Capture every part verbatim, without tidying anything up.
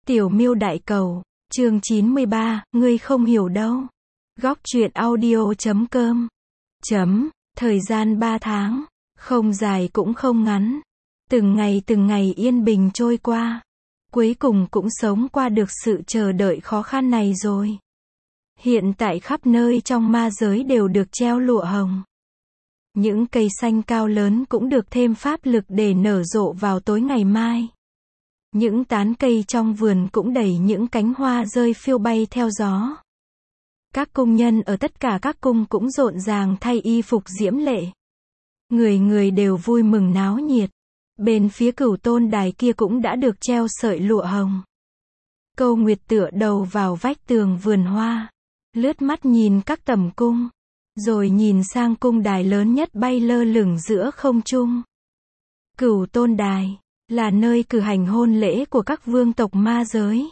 Tiểu Miêu Đại Cầu, chương chín mươi ba, ngươi không hiểu đâu. Góc truyện audio chấm com. Chấm, thời gian ba tháng, không dài cũng không ngắn. Từng ngày từng ngày yên bình trôi qua. Cuối cùng cũng sống qua được sự chờ đợi khó khăn này rồi. Hiện tại khắp nơi trong ma giới đều được treo lụa hồng. Những cây xanh cao lớn cũng được thêm pháp lực để nở rộ vào tối ngày mai. Những tán cây trong vườn cũng đẩy những cánh hoa rơi phiêu bay theo gió. Các cung nhân ở tất cả các cung cũng rộn ràng thay y phục diễm lệ. Người người đều vui mừng náo nhiệt. Bên phía Cửu Tôn Đài kia cũng đã được treo sợi lụa hồng. Câu Nguyệt tựa đầu vào vách tường vườn hoa, lướt mắt nhìn các tầm cung, rồi nhìn sang cung đài lớn nhất bay lơ lửng giữa không trung. Cửu Tôn Đài là nơi cử hành hôn lễ của các vương tộc ma giới.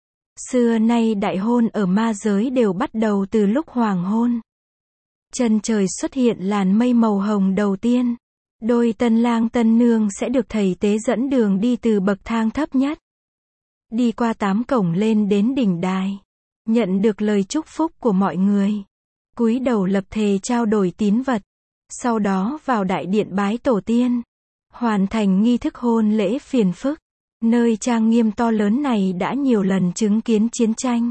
Xưa nay đại hôn ở ma giới đều bắt đầu từ lúc hoàng hôn. Chân trời xuất hiện làn mây màu hồng đầu tiên. Đôi tân lang tân nương sẽ được thầy tế dẫn đường đi từ bậc thang thấp nhất, đi qua tám cổng lên đến đỉnh đài, nhận được lời chúc phúc của mọi người, cúi đầu lập thề trao đổi tín vật, sau đó vào đại điện bái tổ tiên, hoàn thành nghi thức hôn lễ phiền phức. Nơi trang nghiêm to lớn này đã nhiều lần chứng kiến chiến tranh,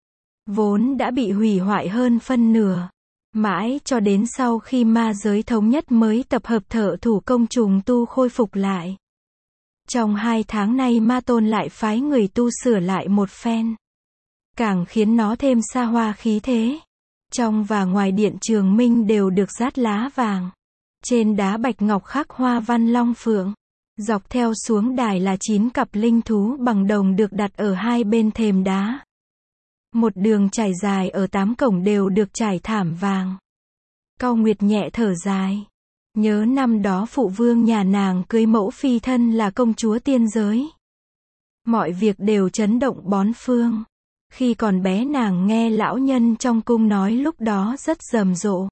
vốn đã bị hủy hoại hơn phân nửa. Mãi cho đến sau khi ma giới thống nhất mới tập hợp thợ thủ công trùng tu khôi phục lại. Trong hai tháng nay ma tôn lại phái người tu sửa lại một phen, càng khiến nó thêm xa hoa khí thế. Trong và ngoài điện Trường Minh đều được dát lá vàng. Trên đá bạch ngọc khắc hoa văn long phượng. Dọc theo xuống đài là chín cặp linh thú bằng đồng được đặt ở hai bên thềm đá. Một đường trải dài ở tám cổng đều được trải thảm vàng. Cao Nguyệt nhẹ thở dài. Nhớ năm đó phụ vương nhà nàng cưới mẫu phi thân là công chúa tiên giới. Mọi việc đều chấn động bón phương. Khi còn bé nàng nghe lão nhân trong cung nói lúc đó rất rầm rộ.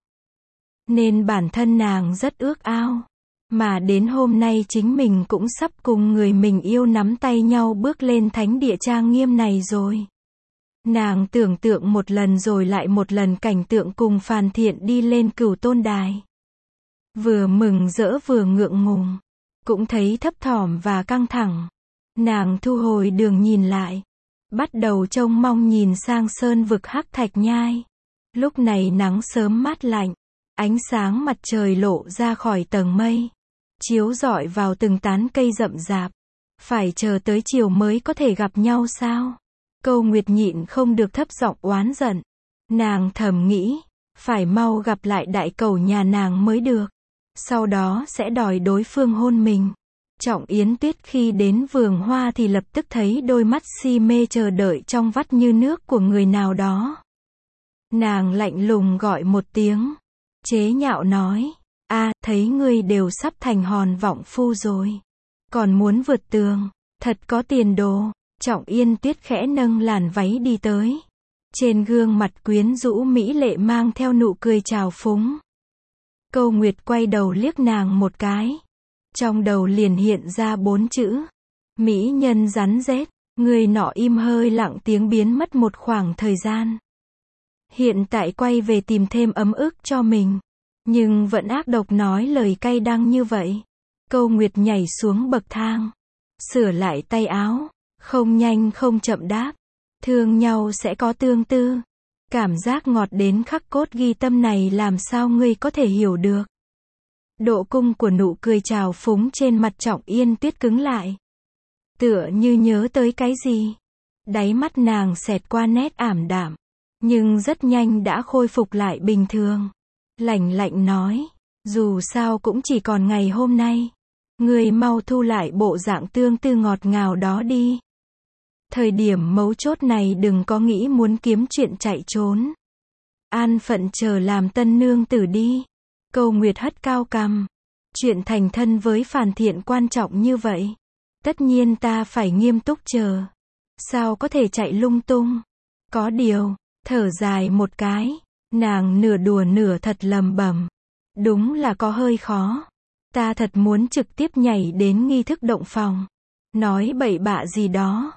Nên bản thân nàng rất ước ao. Mà đến hôm nay chính mình cũng sắp cùng người mình yêu nắm tay nhau bước lên thánh địa trang nghiêm này rồi. Nàng tưởng tượng một lần rồi lại một lần cảnh tượng cùng Phàn Thiện đi lên Cửu Tôn Đài. Vừa mừng rỡ vừa ngượng ngùng, cũng thấy thấp thỏm và căng thẳng. Nàng thu hồi đường nhìn lại, bắt đầu trông mong nhìn sang sơn vực hắc thạch nhai. Lúc này nắng sớm mát lạnh, ánh sáng mặt trời lộ ra khỏi tầng mây, chiếu rọi vào từng tán cây rậm rạp. Phải chờ tới chiều mới có thể gặp nhau sao? Câu Nguyệt nhịn không được thấp giọng oán giận. Nàng thầm nghĩ, phải mau gặp lại đại cầu nhà nàng mới được. Sau đó sẽ đòi đối phương hôn mình. Trọng Yến Tuyết khi đến vườn hoa thì lập tức thấy đôi mắt si mê chờ đợi trong vắt như nước của người nào đó. Nàng lạnh lùng gọi một tiếng, chế nhạo nói, a, thấy ngươi đều sắp thành hòn vọng phu rồi. Còn muốn vượt tường, thật có tiền đồ. Trọng Yên Tuyết khẽ nâng làn váy đi tới. Trên gương mặt quyến rũ mỹ lệ mang theo nụ cười trào phúng. Câu Nguyệt quay đầu liếc nàng một cái. Trong đầu liền hiện ra bốn chữ. Mỹ nhân rắn rết. Người nọ im hơi lặng tiếng biến mất một khoảng thời gian. Hiện tại quay về tìm thêm ấm ức cho mình. Nhưng vẫn ác độc nói lời cay đắng như vậy. Câu Nguyệt nhảy xuống bậc thang. Sửa lại tay áo. Không nhanh không chậm đáp. Thương nhau sẽ có tương tư. Cảm giác ngọt đến khắc cốt ghi tâm này làm sao ngươi có thể hiểu được. Độ cung của nụ cười trào phúng trên mặt Trọng Yên Tuyết cứng lại. Tựa như nhớ tới cái gì. Đáy mắt nàng xẹt qua nét ảm đạm. Nhưng rất nhanh đã khôi phục lại bình thường. Lạnh lạnh nói. Dù sao cũng chỉ còn ngày hôm nay. Ngươi mau thu lại bộ dạng tương tư ngọt ngào đó đi. Thời điểm mấu chốt này đừng có nghĩ muốn kiếm chuyện chạy trốn. An phận chờ làm tân nương tử đi. Câu Nguyệt hất cao cằm. Chuyện thành thân với Phàn Thiện quan trọng như vậy. Tất nhiên ta phải nghiêm túc chờ. Sao có thể chạy lung tung. Có điều, thở dài một cái. Nàng nửa đùa nửa thật lầm bầm. Đúng là có hơi khó. Ta thật muốn trực tiếp nhảy đến nghi thức động phòng. Nói bậy bạ gì đó.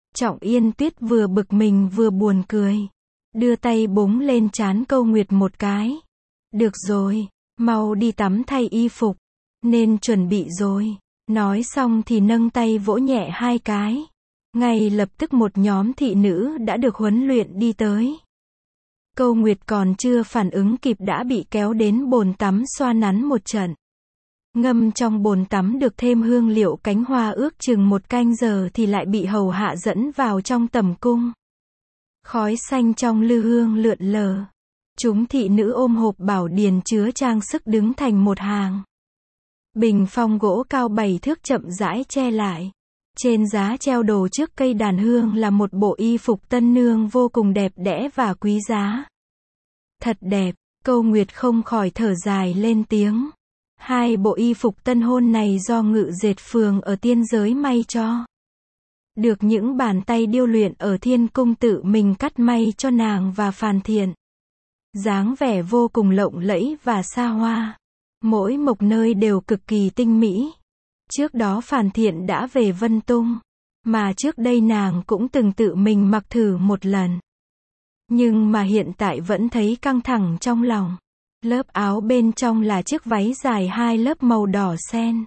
Trọng Yên Tuyết vừa bực mình vừa buồn cười. Đưa tay búng lên trán Câu Nguyệt một cái. Được rồi, mau đi tắm thay y phục. Nên chuẩn bị rồi. Nói xong thì nâng tay vỗ nhẹ hai cái. Ngay lập tức một nhóm thị nữ đã được huấn luyện đi tới. Câu Nguyệt còn chưa phản ứng kịp đã bị kéo đến bồn tắm xoa nắn một trận. Ngâm trong bồn tắm được thêm hương liệu cánh hoa ước chừng một canh giờ thì lại bị hầu hạ dẫn vào trong tầm cung. Khói xanh trong lư hương lượn lờ. Chúng thị nữ ôm hộp bảo điền chứa trang sức đứng thành một hàng. Bình phong gỗ cao bảy thước chậm rãi che lại. Trên giá treo đồ trước cây đàn hương là một bộ y phục tân nương vô cùng đẹp đẽ và quý giá. Thật đẹp, Câu Nguyệt không khỏi thở dài lên tiếng. Hai bộ y phục tân hôn này do Ngự Dệt Phường ở tiên giới may cho. Được những bàn tay điêu luyện ở thiên cung tự mình cắt may cho nàng và Phàn Thiện. Dáng vẻ vô cùng lộng lẫy và xa hoa. Mỗi mộc nơi đều cực kỳ tinh mỹ. Trước đó Phàn Thiện đã về Vân Tung. Mà trước đây nàng cũng từng tự mình mặc thử một lần. Nhưng mà hiện tại vẫn thấy căng thẳng trong lòng. Lớp áo bên trong là chiếc váy dài hai lớp màu đỏ sen.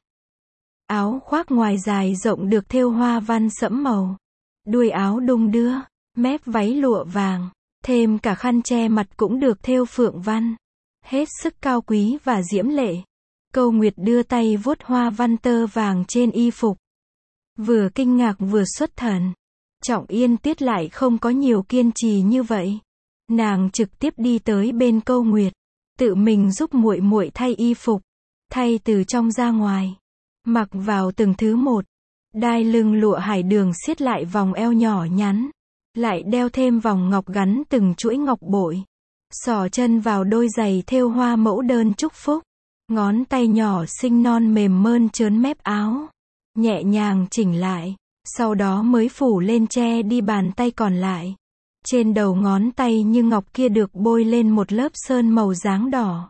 Áo khoác ngoài dài rộng được thêu hoa văn sẫm màu. Đuôi áo đung đưa, mép váy lụa vàng, thêm cả khăn che mặt cũng được thêu phượng văn. Hết sức cao quý và diễm lệ. Câu Nguyệt đưa tay vuốt hoa văn tơ vàng trên y phục. Vừa kinh ngạc vừa xuất thần. Trọng Yên Tuyết lại không có nhiều kiên trì như vậy. Nàng trực tiếp đi tới bên Câu Nguyệt, tự mình giúp muội muội thay y phục, thay từ trong ra ngoài, mặc vào từng thứ một. Đai lưng lụa hải đường siết lại vòng eo nhỏ nhắn, lại đeo thêm vòng ngọc gắn từng chuỗi ngọc bội. Xỏ chân vào đôi giày thêu hoa mẫu đơn chúc phúc. Ngón tay nhỏ xinh non mềm mơn trớn mép áo, nhẹ nhàng chỉnh lại, sau đó mới phủ lên che đi bàn tay còn lại. Trên đầu ngón tay như ngọc kia được bôi lên một lớp sơn màu dáng đỏ.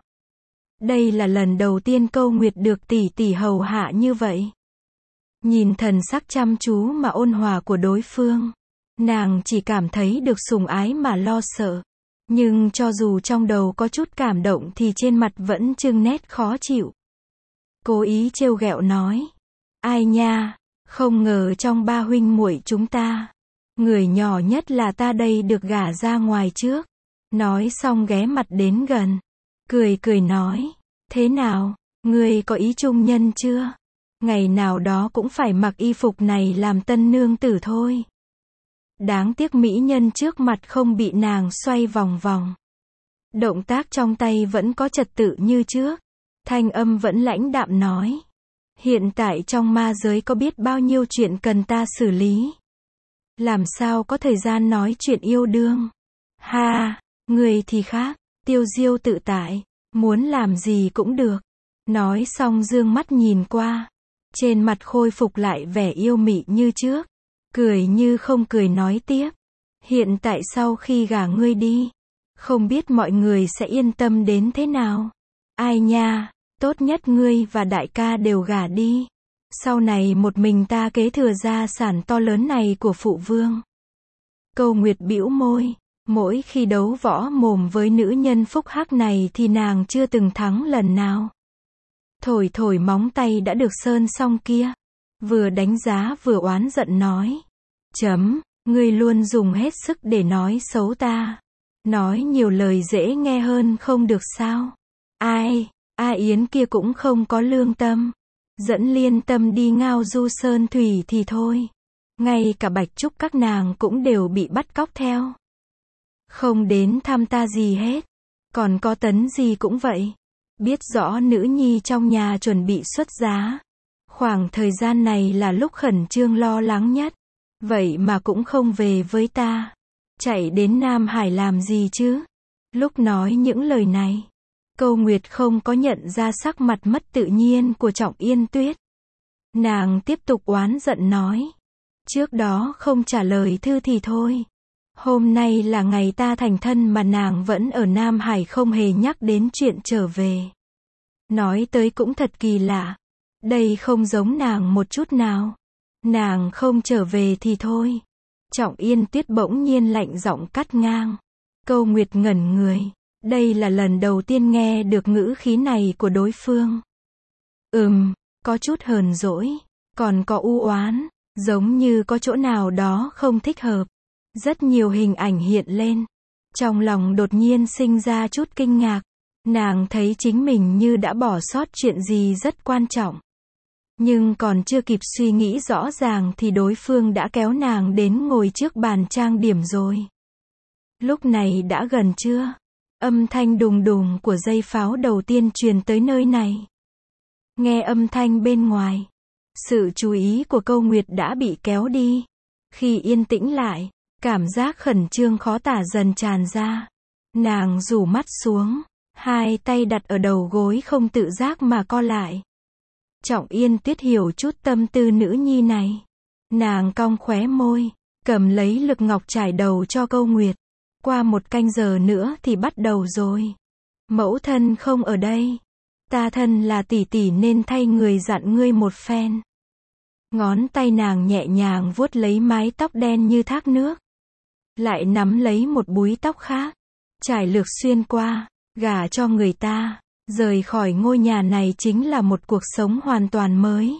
Đây là lần đầu tiên Câu Nguyệt được tỷ tỷ hầu hạ như vậy. Nhìn thần sắc chăm chú mà ôn hòa của đối phương, nàng chỉ cảm thấy được sủng ái mà lo sợ. Nhưng cho dù trong đầu có chút cảm động thì trên mặt vẫn trưng nét khó chịu. Cố ý trêu ghẹo nói. Ai nha, không ngờ trong ba huynh muội chúng ta, người nhỏ nhất là ta đây được gả ra ngoài trước. Nói xong ghé mặt đến gần. Cười cười nói. Thế nào, ngươi có ý trung nhân chưa? Ngày nào đó cũng phải mặc y phục này làm tân nương tử thôi. Đáng tiếc mỹ nhân trước mặt không bị nàng xoay vòng vòng. Động tác trong tay vẫn có trật tự như trước. Thanh âm vẫn lãnh đạm nói. Hiện tại trong ma giới có biết bao nhiêu chuyện cần ta xử lý. Làm sao có thời gian nói chuyện yêu đương. Ha, người thì khác, tiêu diêu tự tại, muốn làm gì cũng được. Nói xong dương mắt nhìn qua. Trên mặt khôi phục lại vẻ yêu mị như trước. Cười như không cười nói tiếp. Hiện tại sau khi gả ngươi đi, không biết mọi người sẽ yên tâm đến thế nào. Ai nha, tốt nhất ngươi và đại ca đều gả đi. Sau này một mình ta kế thừa gia sản to lớn này của phụ vương. Câu Nguyệt bĩu môi. Mỗi khi đấu võ mồm với nữ nhân phúc hắc này thì nàng chưa từng thắng lần nào. Thổi thổi móng tay đã được sơn xong kia. Vừa đánh giá vừa oán giận nói. Chấm, ngươi luôn dùng hết sức để nói xấu ta. Nói nhiều lời dễ nghe hơn không được sao. Ai, A Yến kia cũng không có lương tâm. Dẫn Liên Tâm đi ngao du sơn thủy thì thôi. Ngay cả Bạch Trúc các nàng cũng đều bị bắt cóc theo. Không đến thăm ta gì hết. Còn có Tấn gì cũng vậy. Biết rõ nữ nhi trong nhà chuẩn bị xuất giá. Khoảng thời gian này là lúc khẩn trương lo lắng nhất. Vậy mà cũng không về với ta. Chạy đến Nam Hải làm gì chứ? Lúc nói những lời này, Câu Nguyệt không có nhận ra sắc mặt mất tự nhiên của Trọng Yên Tuyết. Nàng tiếp tục oán giận nói. Trước đó không trả lời thư thì thôi. Hôm nay là ngày ta thành thân mà nàng vẫn ở Nam Hải không hề nhắc đến chuyện trở về. Nói tới cũng thật kỳ lạ. Đây không giống nàng một chút nào. Nàng không trở về thì thôi. Trọng Yên Tuyết bỗng nhiên lạnh giọng cắt ngang. Câu Nguyệt ngẩn người. Đây là lần đầu tiên nghe được ngữ khí này của đối phương. Ừm, có chút hờn dỗi, còn có u oán, giống như có chỗ nào đó không thích hợp. Rất nhiều hình ảnh hiện lên. Trong lòng đột nhiên sinh ra chút kinh ngạc. Nàng thấy chính mình như đã bỏ sót chuyện gì rất quan trọng. Nhưng còn chưa kịp suy nghĩ rõ ràng thì đối phương đã kéo nàng đến ngồi trước bàn trang điểm rồi. Lúc này đã gần trưa. Âm thanh đùng đùng của dây pháo đầu tiên truyền tới nơi này. Nghe âm thanh bên ngoài. Sự chú ý của Câu Nguyệt đã bị kéo đi. Khi yên tĩnh lại, cảm giác khẩn trương khó tả dần tràn ra. Nàng rủ mắt xuống. Hai tay đặt ở đầu gối không tự giác mà co lại. Trọng Yên Tuyết hiểu chút tâm tư nữ nhi này. Nàng cong khóe môi, cầm lấy lực ngọc trải đầu cho Câu Nguyệt. Qua một canh giờ nữa thì bắt đầu rồi. Mẫu thân không ở đây. Ta thân là tỷ tỷ nên thay người dặn ngươi một phen. Ngón tay nàng nhẹ nhàng vuốt lấy mái tóc đen như thác nước. Lại nắm lấy một búi tóc khác. Trải lược xuyên qua, gả cho người ta. Rời khỏi ngôi nhà này chính là một cuộc sống hoàn toàn mới.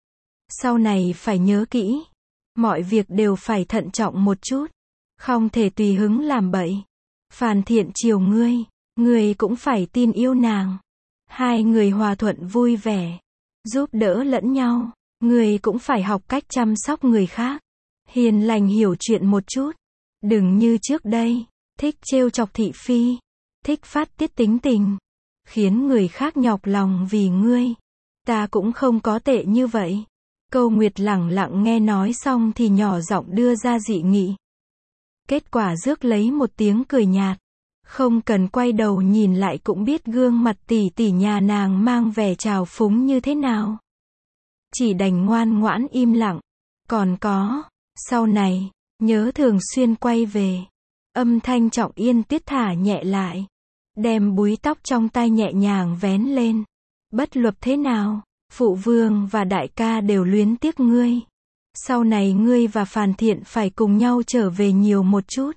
Sau này phải nhớ kỹ. Mọi việc đều phải thận trọng một chút. Không thể tùy hứng làm bậy. Phàn Thiện chiều ngươi, ngươi cũng phải tin yêu nàng. Hai người hòa thuận vui vẻ, giúp đỡ lẫn nhau. Ngươi cũng phải học cách chăm sóc người khác. Hiền lành hiểu chuyện một chút. Đừng như trước đây, thích trêu chọc thị phi, thích phát tiết tính tình, khiến người khác nhọc lòng vì ngươi. Ta cũng không có tệ như vậy. Câu Nguyệt lẳng lặng nghe nói xong thì nhỏ giọng đưa ra dị nghị. Kết quả rước lấy một tiếng cười nhạt. Không cần quay đầu nhìn lại cũng biết gương mặt tỷ tỷ nhà nàng mang vẻ trào phúng như thế nào. Chỉ đành ngoan ngoãn im lặng. Còn có, sau này, nhớ thường xuyên quay về. Âm thanh Trọng Yên Tuyết thả nhẹ lại. Đem búi tóc trong tay nhẹ nhàng vén lên. Bất luận thế nào, phụ vương và đại ca đều luyến tiếc ngươi. Sau này ngươi và Phàn Thiện phải cùng nhau trở về nhiều một chút.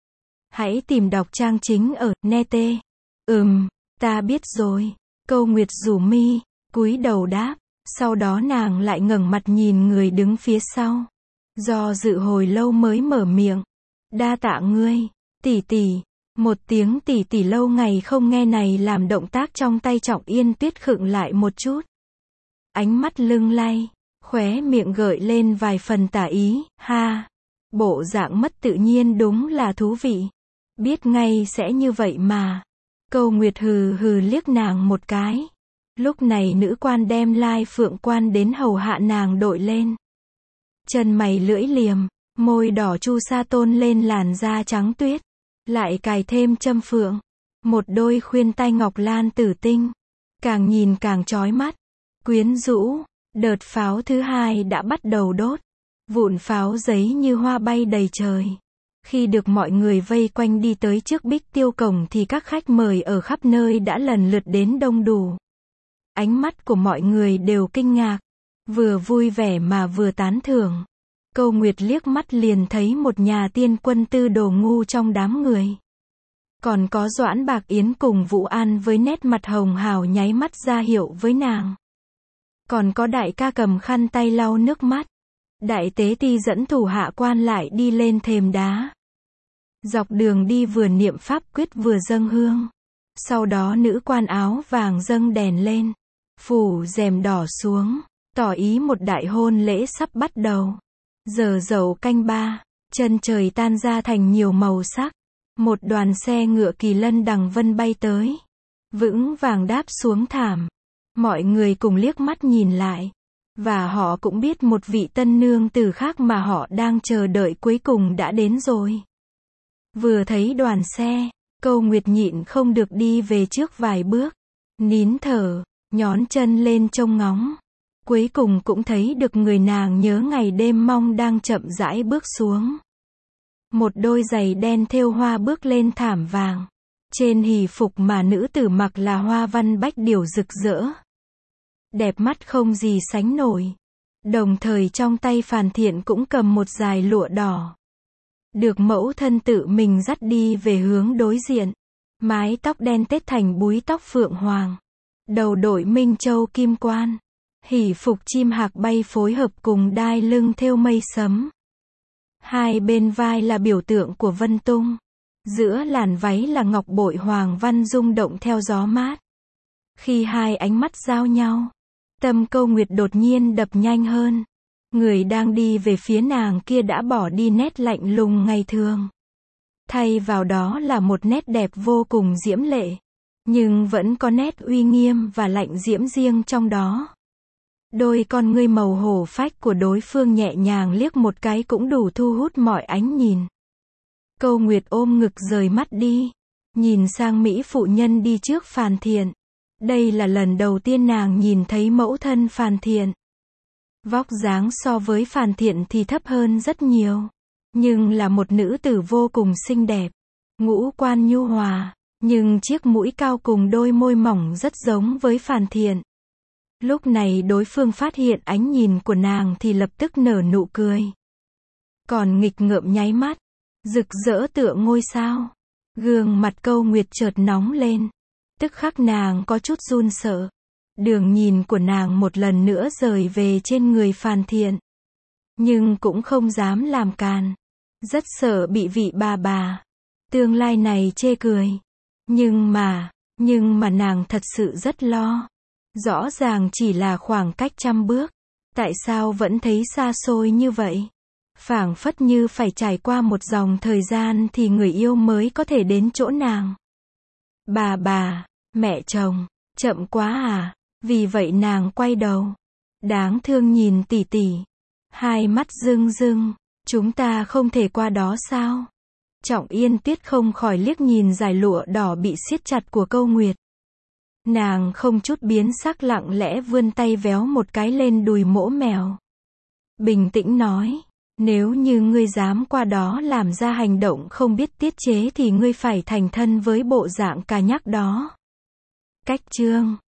Hãy tìm đọc trang chính ở Nete. Ừm, ta biết rồi. Câu Nguyệt rủ mi, cúi đầu đáp. Sau đó nàng lại ngẩng mặt nhìn người đứng phía sau. Do dự hồi lâu mới mở miệng. Đa tạ ngươi, tỷ tỷ. Một tiếng tỷ tỷ lâu ngày không nghe này làm động tác trong tay Trọng Yên Tuyết khựng lại một chút. Ánh mắt lưng lay, khóe miệng gợi lên vài phần tà ý. Ha, bộ dạng mất tự nhiên đúng là thú vị. Biết ngay sẽ như vậy mà. Câu Nguyệt hừ hừ liếc nàng một cái. Lúc này nữ quan đem Lai Phượng Quan đến hầu hạ nàng đội lên. Chân mày lưỡi liềm, môi đỏ chu sa tôn lên làn da trắng tuyết. Lại cài thêm châm phượng. Một đôi khuyên tai ngọc lan tử tinh. Càng nhìn càng chói mắt. Quyến rũ. Đợt pháo thứ hai đã bắt đầu đốt. Vụn pháo giấy như hoa bay đầy trời. Khi được mọi người vây quanh đi tới trước Bích Tiêu Cổng thì các khách mời ở khắp nơi đã lần lượt đến đông đủ. Ánh mắt của mọi người đều kinh ngạc. Vừa vui vẻ mà vừa tán thưởng. Câu Nguyệt liếc mắt liền thấy một nhà tiên quân tư đồ ngu trong đám người. Còn có Doãn Bạc Yến cùng Vũ An với nét mặt hồng hào nháy mắt ra hiệu với nàng. Còn có đại ca cầm khăn tay lau nước mắt. Đại tế ti dẫn thủ hạ quan lại đi lên thềm đá. Dọc đường đi vừa niệm pháp quyết vừa dâng hương. Sau đó nữ quan áo vàng dâng đèn lên. Phủ rèm đỏ xuống. Tỏ ý một đại hôn lễ sắp bắt đầu. Giờ dậu canh ba. Chân trời tan ra thành nhiều màu sắc. Một đoàn xe ngựa kỳ lân đằng vân bay tới. Vững vàng đáp xuống thảm. Mọi người cùng liếc mắt nhìn lại. Và họ cũng biết một vị tân nương tử khác mà họ đang chờ đợi cuối cùng đã đến rồi. Vừa thấy đoàn xe, Câu Nguyệt nhịn không được đi về trước vài bước. Nín thở, nhón chân lên trông ngóng. Cuối cùng cũng thấy được người nàng nhớ ngày đêm mong đang chậm rãi bước xuống. Một đôi giày đen thêu hoa bước lên thảm vàng. Trên hỷ phục mà nữ tử mặc là hoa văn bách điểu rực rỡ. Đẹp mắt không gì sánh nổi. Đồng thời trong tay Phàn Thiện cũng cầm một dải lụa đỏ. được mẫu thân tự mình dắt đi về hướng đối diện. Mái tóc đen tết thành búi tóc phượng hoàng. Đầu đội minh châu kim quan. Hỷ phục chim hạc bay phối hợp cùng đai lưng thêu mây sấm. Hai bên vai là biểu tượng của Vân Tung. Giữa làn váy là ngọc bội hoàng văn rung động theo gió mát. Khi hai ánh mắt giao nhau, tâm Câu Nguyệt đột nhiên đập nhanh hơn. Người đang đi về phía nàng kia đã bỏ đi nét lạnh lùng ngày thường. Thay vào đó là một nét đẹp vô cùng diễm lệ. Nhưng vẫn có nét uy nghiêm và lạnh diễm riêng trong đó. Đôi con ngươi màu hổ phách của đối phương nhẹ nhàng liếc một cái cũng đủ thu hút mọi ánh nhìn. Câu Nguyệt ôm ngực rời mắt đi. Nhìn sang Mỹ phụ nhân đi trước Phàn Thiện. Đây là lần đầu tiên nàng nhìn thấy mẫu thân Phàn Thiện. Vóc dáng so với Phàn Thiện thì thấp hơn rất nhiều. Nhưng là một nữ tử vô cùng xinh đẹp. Ngũ quan nhu hòa. Nhưng chiếc mũi cao cùng đôi môi mỏng rất giống với Phàn Thiện. Lúc này đối phương phát hiện ánh nhìn của nàng thì lập tức nở nụ cười. Còn nghịch ngợm nháy mắt. Rực rỡ tựa ngôi sao. Gương mặt Câu Nguyệt chợt nóng lên. Tức khắc nàng có chút run sợ. Đường nhìn của nàng một lần nữa rời về trên người Phàn Thiện. Nhưng cũng không dám làm càn. Rất sợ bị vị bà bà tương lai này chê cười. Nhưng mà, nhưng mà nàng thật sự rất lo. Rõ ràng chỉ là khoảng cách trăm bước. Tại sao vẫn thấy xa xôi như vậy? Phảng phất như phải trải qua một dòng thời gian thì người yêu mới có thể đến chỗ nàng. Bà bà, mẹ chồng, chậm quá à? Vì vậy nàng quay đầu. Đáng thương nhìn tỷ tỷ. Hai mắt rưng rưng. Chúng ta không thể qua đó sao? Trọng Yên Tuyết không khỏi liếc nhìn dải lụa đỏ bị siết chặt của Câu Nguyệt. Nàng không chút biến sắc lặng lẽ vươn tay véo một cái lên đùi mỗ mèo. Bình tĩnh nói, nếu như ngươi dám qua đó làm ra hành động không biết tiết chế thì ngươi phải thành thân với bộ dạng cà nhắc đó. Cách chương